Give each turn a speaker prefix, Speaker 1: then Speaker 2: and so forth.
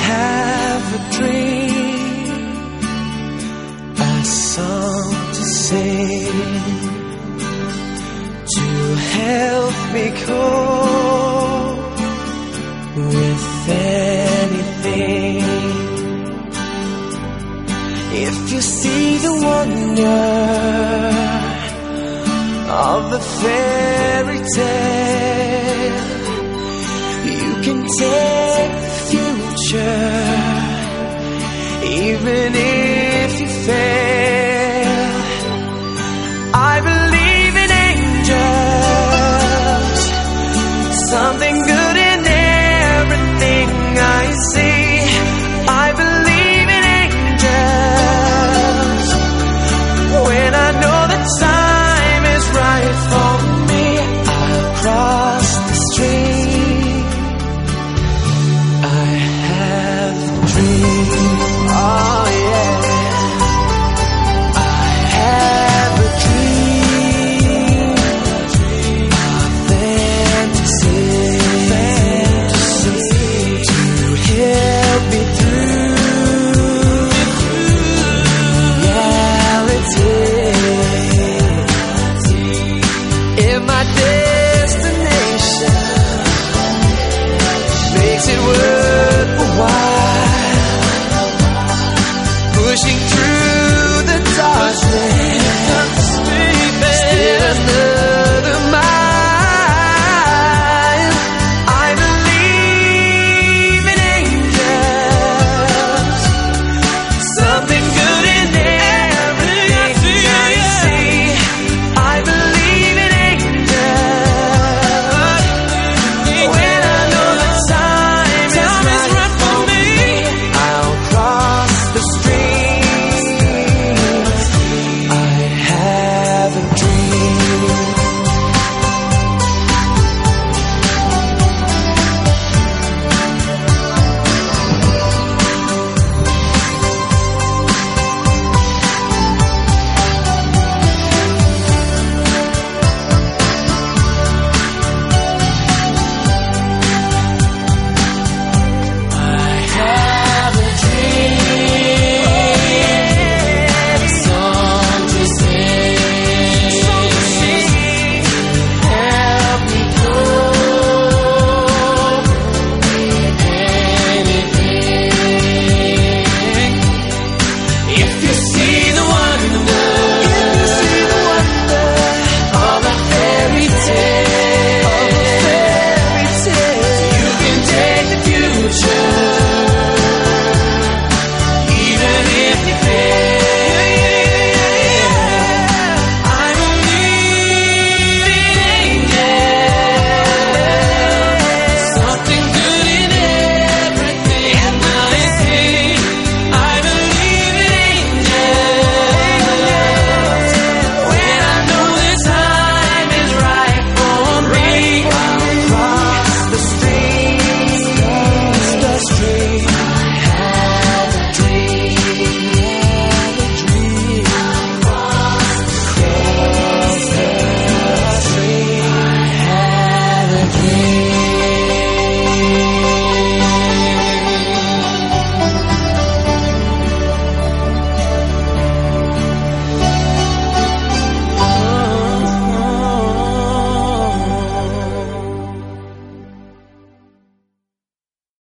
Speaker 1: have a dream, a song to sing, to help me cope with anything. If you see the wonder of the fairy tale, you can take the future, even if you fail. I believe in angels, something good in everything I see. I believe in angels when I know the time is right for me. I'll cross the street. I have a dream.